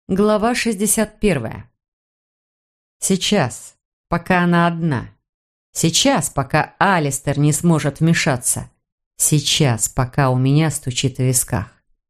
Глава 61. Сейчас, пока она одна. Сейчас, пока Алистер не сможет вмешаться. Сейчас, пока у меня стучит в висках.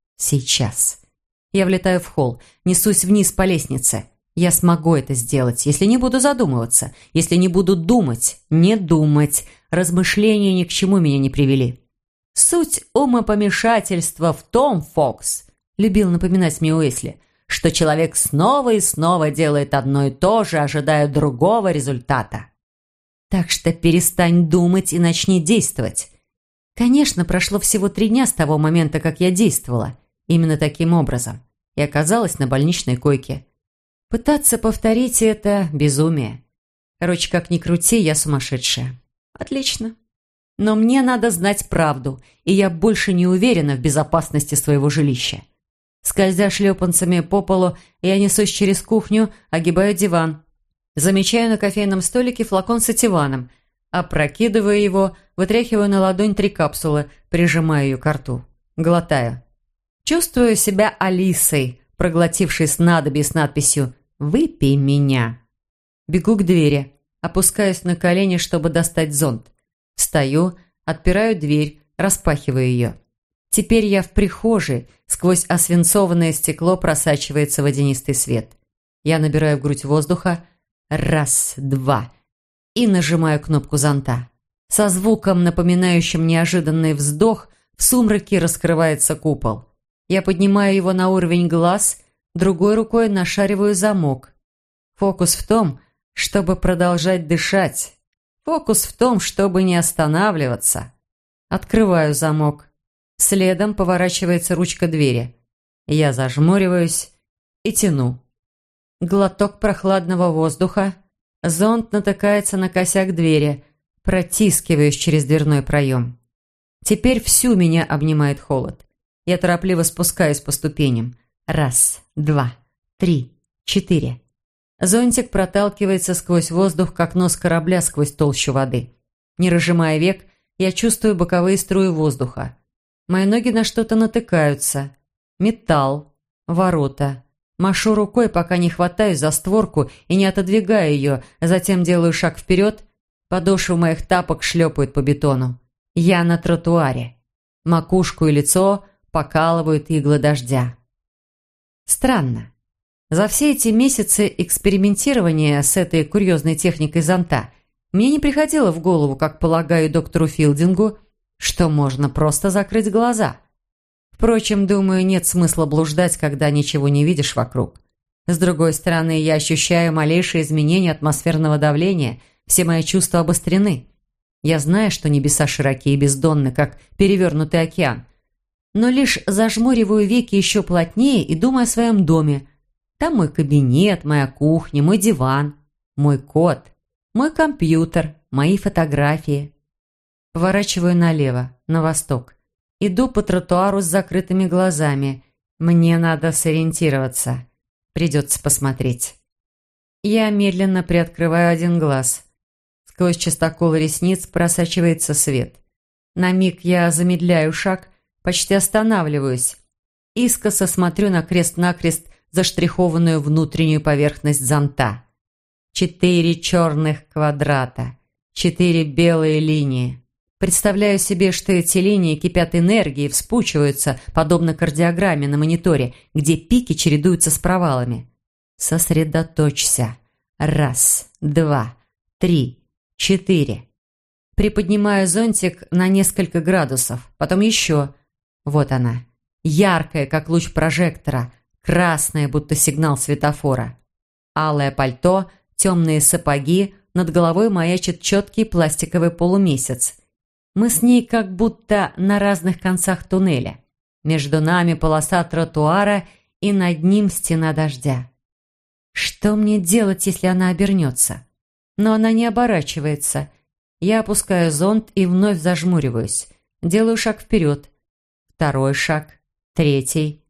Сейчас. Я влетаю в холл, несусь вниз по лестнице. Я смогу это сделать, если не буду задумываться, если не буду думать, не думать. Размышления ни к чему меня не привели. Суть умопомешательства в том, Фокс, любил напоминать мне Уэсли, что человек снова и снова делает одно и то же, ожидая другого результата. Так что перестань думать и начни действовать. Конечно, прошло всего 3 дня с того момента, как я действовала. Именно таким образом. И оказалась на больничной койке. Пытаться повторить это – безумие. Короче, как ни крути, я сумасшедшая. Отлично. Но мне надо знать правду, и я больше не уверена в безопасности своего жилища. Скользя шлепанцами по полу, я несусь через кухню, огибаю диван. Замечаю на кофейном столике флакон с этиваном. Опрокидываю его, вытряхиваю на ладонь 3 капсулы, прижимаю ее к рту. Глотаю. Чувствую себя Алисой, проглотившей снадобье с надписью «Выпей меня». Бегу к двери, опускаюсь на колени, чтобы достать зонт. Встаю, отпираю дверь, распахиваю ее. Теперь я в прихожей, сквозь освинцованное стекло просачивается водянистый свет. Я набираю в грудь воздуха. 1, 2. И нажимаю кнопку зонта. Со звуком, напоминающим неожиданный вздох, в сумраке раскрывается купол. Я поднимаю его на уровень глаз, другой рукой нашариваю замок. Фокус в том, чтобы продолжать дышать. Фокус в том, чтобы не останавливаться. Открываю замок. Следом поворачивается ручка двери. Я зажмуриваюсь и тяну. Глоток прохладного воздуха. Зонт натыкается на косяк двери. Протискиваюсь через дверной проем. Теперь всю меня обнимает холод. Я торопливо спускаюсь по ступеням. 1, 2, 3, 4. Зонтик проталкивается сквозь воздух, как нос корабля сквозь толщу воды. Не разжимая век, я чувствую боковые струи воздуха. Мои ноги на что-то натыкаются. Металл. Ворота. Машу рукой, пока не хватаюсь за створку и не отодвигаю ее, затем делаю шаг вперед. Подошвы моих тапок шлепают по бетону. Я на тротуаре. Макушку и лицо покалывают иглы дождя. Странно. За все эти месяцы экспериментирования с этой курьезной техникой зонта мне не приходило в голову, как полагаю доктору Филдингу, что можно просто закрыть глаза. Впрочем, думаю, нет смысла блуждать, когда ничего не видишь вокруг. С другой стороны, я ощущаю малейшие изменения атмосферного давления, все мои чувства обострены. Я знаю, что небеса широки и бездонны, как перевернутый океан. Но лишь зажмуриваю веки еще плотнее и думаю о своем доме. Там мой кабинет, моя кухня, мой диван, мой кот, мой компьютер, мои фотографии. Поворачиваю налево, на восток. Иду по тротуару с закрытыми глазами. Мне надо сориентироваться. Придется посмотреть. Я медленно приоткрываю один глаз. Сквозь частокол ресниц просачивается свет. На миг я замедляю шаг, почти останавливаюсь. Искоса смотрю на крест-накрест заштрихованную внутреннюю поверхность зонта. 4 черных квадрата, 4 белые линии. Представляю себе, что эти линии кипят энергией, вспучиваются, подобно кардиограмме на мониторе, где пики чередуются с провалами. Сосредоточься. 1, 2, 3, 4. Приподнимаю зонтик на несколько градусов, потом еще. Вот она. Яркая, как луч прожектора, красная, будто сигнал светофора. Алое пальто, темные сапоги, над головой маячит четкий пластиковый полумесяц. Мы с ней как будто на разных концах туннеля. Между нами полоса тротуара и над ним стена дождя. Что мне делать, если она обернется? Но она не оборачивается. Я опускаю зонт и вновь зажмуриваюсь. Делаю шаг вперед. 2 шаг. 3.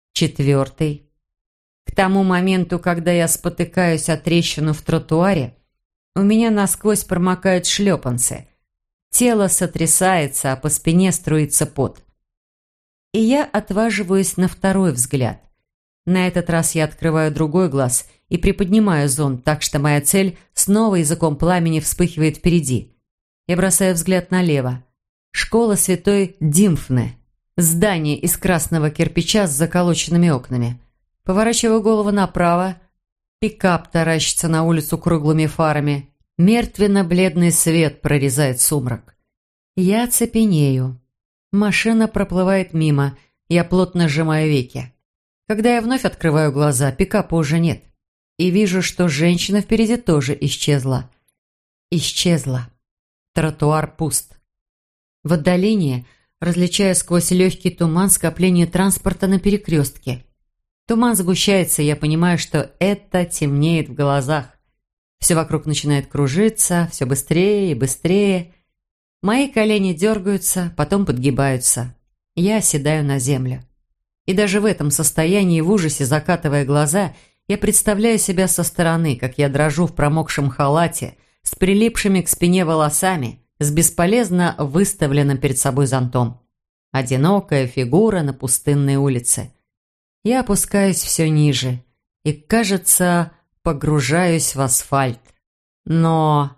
4. К тому моменту, когда я спотыкаюсь о трещину в тротуаре, у меня насквозь промокают шлепанцы. Тело сотрясается, а по спине струится пот. И я отваживаюсь на второй взгляд. На этот раз я открываю другой глаз и приподнимаю зонт, так что моя цель снова языком пламени вспыхивает впереди. Я бросаю взгляд налево. Школа святой Димфны. Здание из красного кирпича с заколоченными окнами. Поворачиваю голову направо. Пикап таращится на улицу круглыми фарами. Мертвенно-бледный свет прорезает сумрак. Я цепенею. Машина проплывает мимо. Я плотно сжимаю веки. Когда я вновь открываю глаза, пикапа уже нет. И вижу, что женщина впереди тоже исчезла. Исчезла. Тротуар пуст. В отдалении различаю сквозь легкий туман скопление транспорта на перекрестке. Туман сгущается, и я понимаю, что это темнеет в глазах. Все вокруг начинает кружиться, все быстрее и быстрее. Мои колени дергаются, потом подгибаются. Я оседаю на землю. И даже в этом состоянии, в ужасе закатывая глаза, я представляю себя со стороны, как я дрожу в промокшем халате, с прилипшими к спине волосами, с бесполезно выставленным перед собой зонтом. Одинокая фигура на пустынной улице. Я опускаюсь все ниже и, кажется, погружаюсь в асфальт. Но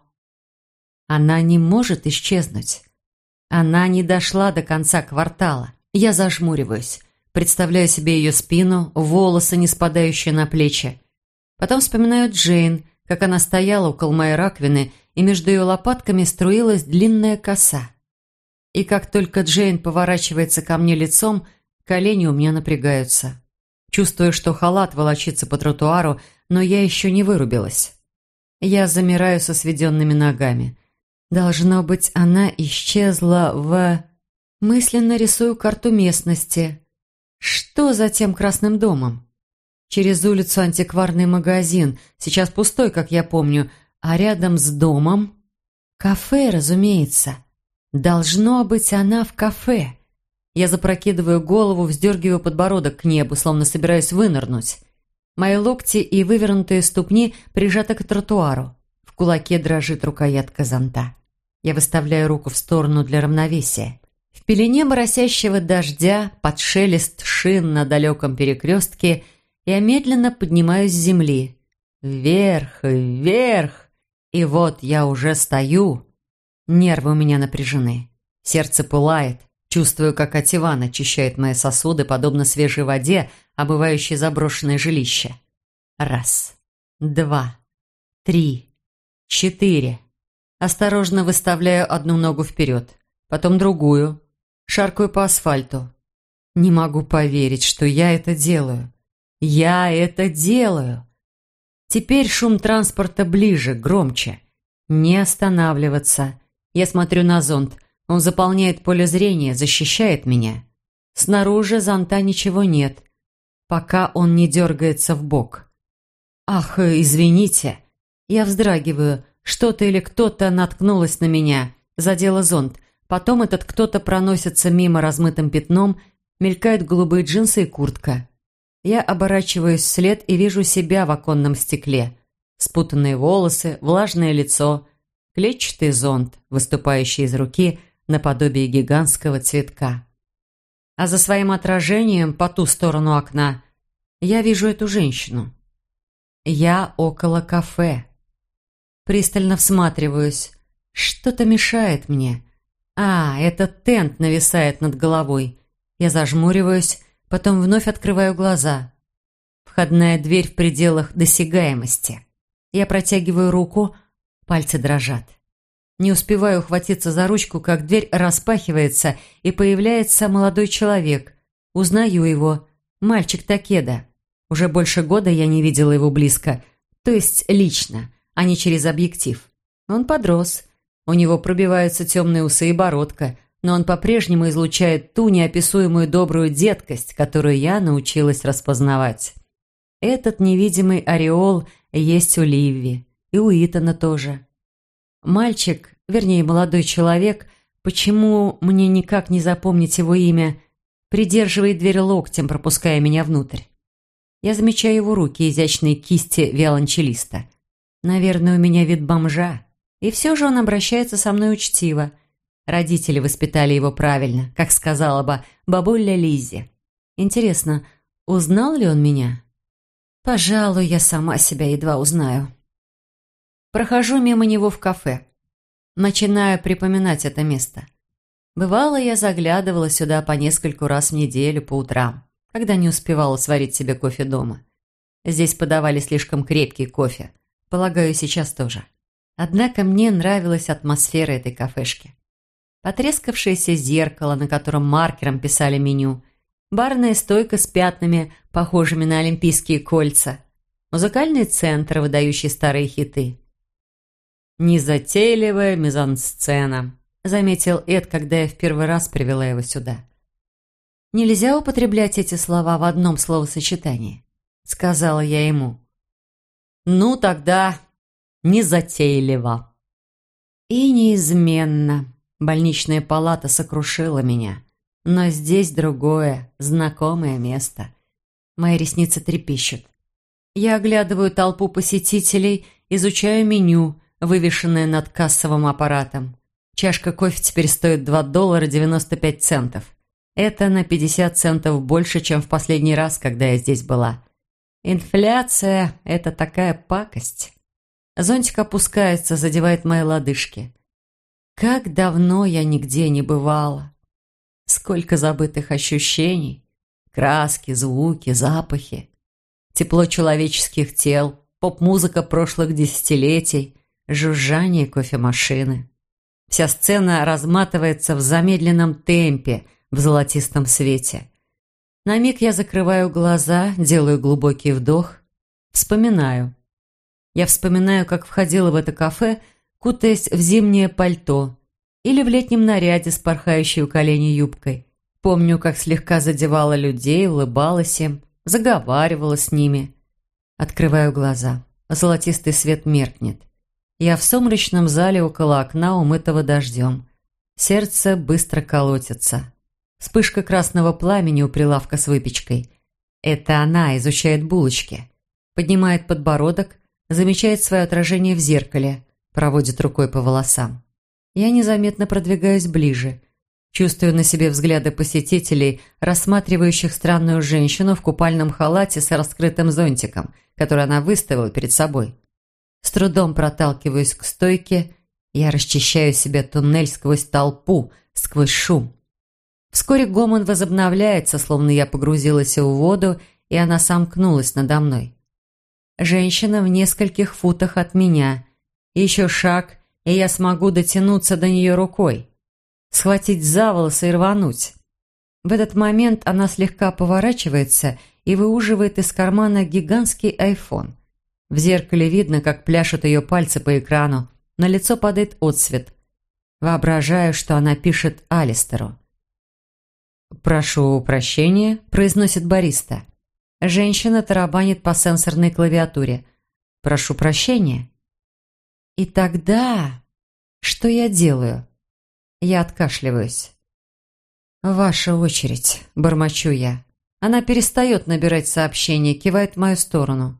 она не может исчезнуть. Она не дошла до конца квартала. Я зажмуриваюсь, представляю себе ее спину, волосы, не спадающие на плечи. Потом вспоминаю Джейн, как она стояла около моей раковины, и между ее лопатками струилась длинная коса. И как только Джейн поворачивается ко мне лицом, колени у меня напрягаются. Чувствую, что халат волочится по тротуару, но я еще не вырубилась. Я замираю со сведенными ногами. Должно быть, она исчезла в... Мысленно рисую карту местности. Что за тем красным домом? Через улицу антикварный магазин, сейчас пустой, как я помню, а рядом с домом... Кафе, разумеется. Должно быть, она в кафе. Я запрокидываю голову, вздергиваю подбородок к небу, словно собираюсь вынырнуть. Мои локти и вывернутые ступни прижаты к тротуару. В кулаке дрожит рукоятка зонта. Я выставляю руку в сторону для равновесия. В пелене моросящего дождя, под шелест шин на далеком перекрестке, я медленно поднимаюсь с земли. Вверх, вверх. И вот я уже стою. Нервы у меня напряжены. Сердце пылает. Чувствую, как отиван очищает мои сосуды, подобно свежей воде, омывающей заброшенное жилище. 1, 2, 3, 4. Осторожно выставляю одну ногу вперед, потом другую. Шаркаю по асфальту. Не могу поверить, что я это делаю. Я это делаю. Теперь шум транспорта ближе, громче. Не останавливаться. Я смотрю на зонт. Он заполняет поле зрения, защищает меня. Снаружи зонта ничего нет, пока он не дергается вбок. Ах, извините. Я вздрагиваю. Что-то или кто-то наткнулось на меня, задело зонт. Потом этот кто-то проносится мимо размытым пятном, мелькают голубые джинсы и куртка. Я оборачиваюсь вслед и вижу себя в оконном стекле. Спутанные волосы, влажное лицо, клетчатый зонт, выступающий из руки наподобие гигантского цветка. А за своим отражением по ту сторону окна я вижу эту женщину. Я около кафе. Пристально всматриваюсь. Что-то мешает мне. Этот тент нависает над головой. Я зажмуриваюсь, потом вновь открываю глаза. Входная дверь в пределах досягаемости. Я протягиваю руку, пальцы дрожат. Не успеваю ухватиться за ручку, как дверь распахивается, и появляется молодой человек. Узнаю его. Мальчик Такеда. Уже больше года я не видела его близко, то есть лично, а не через объектив. Он подрос. У него пробиваются темные усы и бородка, но он по-прежнему излучает ту неописуемую добрую деткость, которую я научилась распознавать. Этот невидимый ореол есть у Ливи, и у Итана тоже. Мальчик, вернее, молодой человек, почему мне никак не запомнить его имя, придерживает дверь локтем, пропуская меня внутрь. Я замечаю его руки, изящные кисти виолончелиста. Наверное, у меня вид бомжа. И все же он обращается со мной учтиво. Родители воспитали его правильно, как сказала бы бабуля Лиззи. Интересно, Узнал ли он меня? Пожалуй, я сама себя едва узнаю. Прохожу мимо него в кафе. Начинаю припоминать это место. Бывало, я заглядывала сюда по нескольку раз в неделю по утрам, когда не успевала сварить себе кофе дома. Здесь подавали слишком крепкий кофе. Полагаю, сейчас тоже. Однако мне нравилась атмосфера этой кафешки. Потрескавшееся зеркало, на котором маркером писали меню, барная стойка с пятнами, похожими на олимпийские кольца, музыкальный центр, выдающий старые хиты. «Незатейливая мизансцена», — заметил Эд, когда я в первый раз привела его сюда. «Нельзя употреблять эти слова в одном словосочетании», — сказала я ему. «Ну, тогда незатейливо». И неизменно. Больничная палата сокрушила меня. Но здесь другое, знакомое место. Мои ресницы трепещут. Я оглядываю толпу посетителей, изучаю меню, вывешенное над кассовым аппаратом. Чашка кофе теперь стоит $2.95. Это на 50 центов больше, чем в последний раз, когда я здесь была. Инфляция – это такая пакость. Зонтик опускается, задевает мои лодыжки. Как давно я нигде не бывала. Сколько забытых ощущений. Краски, звуки, запахи. Тепло человеческих тел, поп-музыка прошлых десятилетий, жужжание кофемашины. Вся сцена разматывается в замедленном темпе, в золотистом свете. На миг я закрываю глаза, делаю глубокий вдох, вспоминаю. Я вспоминаю, как входила в это кафе, кутаясь в зимнее пальто или в летнем наряде с порхающей у колени юбкой. Помню, как слегка задевала людей, улыбалась им, заговаривала с ними. Открываю глаза. Золотистый свет меркнет. Я в сумрачном зале около окна, умытого дождем. Сердце быстро колотится. Вспышка красного пламени у прилавка с выпечкой. Это она изучает булочки. Поднимает подбородок, замечает свое отражение в зеркале, проводит рукой по волосам. Я незаметно продвигаюсь ближе. Чувствую на себе взгляды посетителей, рассматривающих странную женщину в купальном халате с раскрытым зонтиком, который она выставила перед собой. С трудом проталкиваюсь к стойке, я расчищаю себе туннель сквозь толпу, сквозь шум. Вскоре гомон возобновляется, словно я погрузилась в воду, и она сомкнулась надо мной. Женщина в нескольких футах от меня. Еще шаг, и я смогу дотянуться до нее рукой. Схватить за волосы и рвануть. В этот момент она слегка поворачивается и выуживает из кармана гигантский айфон. В зеркале видно, как пляшут ее пальцы по экрану. На лицо падает отсвет. Воображаю, что она пишет Алистеру. «Прошу прощения», – произносит бариста. Женщина тарабанит по сенсорной клавиатуре. «Прошу прощения». И тогда... Что я делаю? Я откашливаюсь. «Ваша очередь», – бормочу я. Она перестает набирать сообщение, кивает в мою сторону.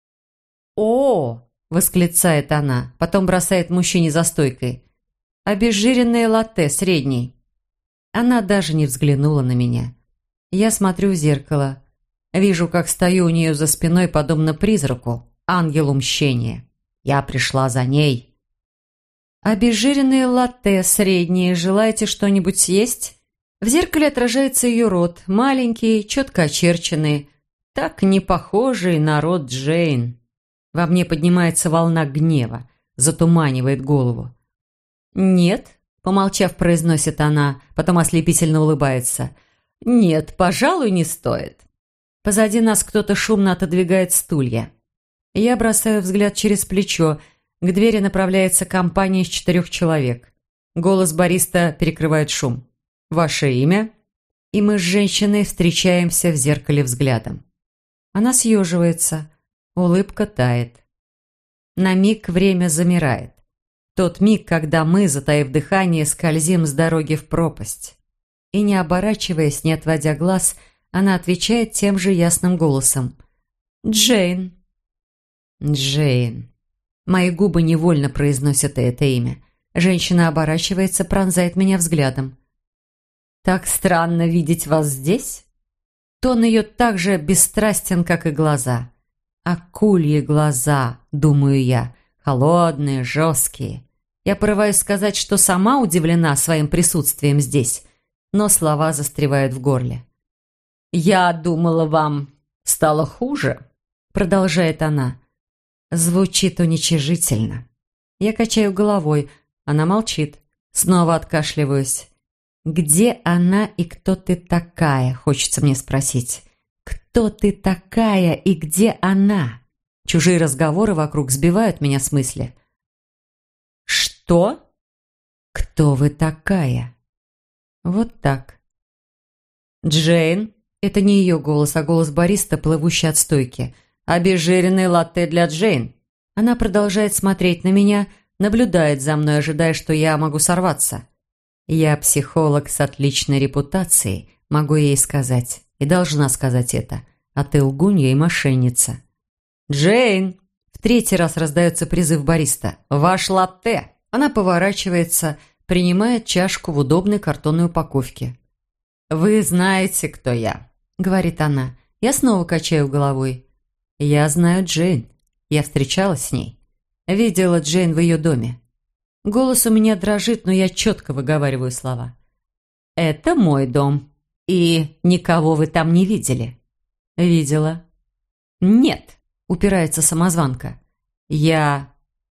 «О!» – восклицает она, потом бросает мужчине за стойкой. «Обезжиренное латте, средний». Она даже не взглянула на меня. Я смотрю в зеркало. Вижу, как стою у нее за спиной, подобно призраку, ангелу мщения. Я пришла за ней. «Обезжиренное латте, среднее. Желаете что-нибудь съесть?» В зеркале отражается ее рот, маленький, четко очерченный, так не похожий на рот Джейн. Во мне поднимается волна гнева, затуманивает голову. «Нет», — помолчав, произносит она, потом ослепительно улыбается. «Нет, пожалуй, не стоит». Позади нас кто-то шумно отодвигает стулья. Я бросаю взгляд через плечо. К двери направляется компания из 4 человек. Голос бариста перекрывает шум. «Ваше имя?» И мы с женщиной встречаемся в зеркале взглядом. Она съеживается. Улыбка тает. На миг время замирает. Тот миг, когда мы, затаив дыхание, скользим с дороги в пропасть. И не оборачиваясь, не отводя глаз, она отвечает тем же ясным голосом. «Джейн». «Джейн». Мои губы невольно произносят это имя. Женщина оборачивается, пронзает меня взглядом. «Так странно видеть вас здесь?» Тон ее так же бесстрастен, как и глаза. Акульи глаза, думаю я, холодные, жесткие. Я порываюсь сказать, что сама удивлена своим присутствием здесь, но слова застревают в горле. «Я думала, вам стало хуже», — продолжает она. Звучит уничижительно. Я качаю головой, она молчит. Снова откашливаюсь. «Где она и кто ты такая?» – хочется мне спросить. «Кто ты такая и где она?» Чужие разговоры вокруг сбивают меня с мысли. «Что?» «Кто вы такая?» Вот так. «Джейн» – это не ее голос, а голос бариста, плывущий от стойки. «Обезжиренный латте для Джейн». Она продолжает смотреть на меня, наблюдает за мной, ожидая, что я могу сорваться. Я психолог с отличной репутацией, могу ей сказать, и должна сказать это, а ты лгунья и мошенница. «Джейн!» В третий раз раздается призыв бариста. «Ваш латте!» Она поворачивается, принимает чашку в удобной картонной упаковке. «Вы знаете, кто я», — говорит она. Я снова качаю головой. «Я знаю Джейн. Я встречалась с ней. Видела Джейн в ее доме. Голос у меня дрожит, но я четко выговариваю слова. «Это мой дом. И никого вы там не видели?» «Видела». «Нет», — упирается самозванка. «Я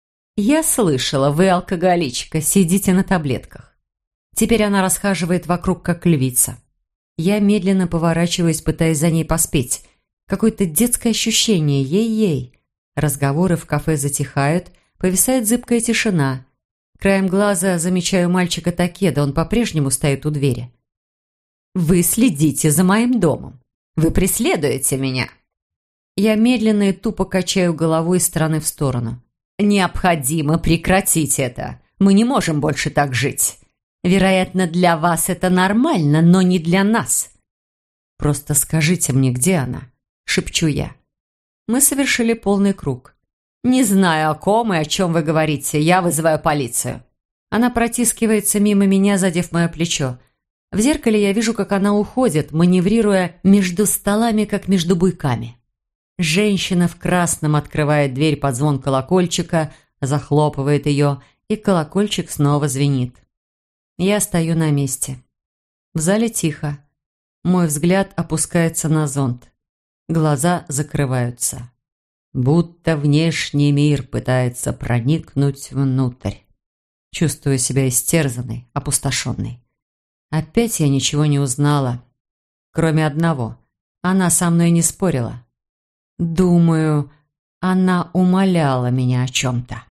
слышала, вы алкоголичка, сидите на таблетках». Теперь она расхаживает вокруг, как львица. Я медленно поворачиваюсь, пытаясь за ней поспеть. Какое-то детское ощущение, ей-ей. Разговоры в кафе затихают, повисает зыбкая тишина. Краем глаза замечаю мальчика Такеда, он по-прежнему стоит у двери. «Вы следите за моим домом. Вы преследуете меня». Я медленно и тупо качаю головой из стороны в сторону. «Необходимо прекратить это. Мы не можем больше так жить. Вероятно, для вас это нормально, но не для нас». «Просто скажите мне, где она?» – шепчу я. Мы совершили полный круг. «Не знаю, о ком и о чем вы говорите. Я вызываю полицию». Она протискивается мимо меня, задев мое плечо. В зеркале я вижу, как она уходит, маневрируя между столами, как между буйками. Женщина в красном открывает дверь под звон колокольчика, захлопывает ее, и колокольчик снова звенит. Я стою на месте. В зале тихо. Мой взгляд опускается на зонт. Глаза закрываются. Будто внешний мир пытается проникнуть внутрь. Чувствую себя истерзанной, опустошенной. Опять я ничего не узнала. Кроме одного. Она со мной не спорила. Думаю, она умоляла меня о чем-то.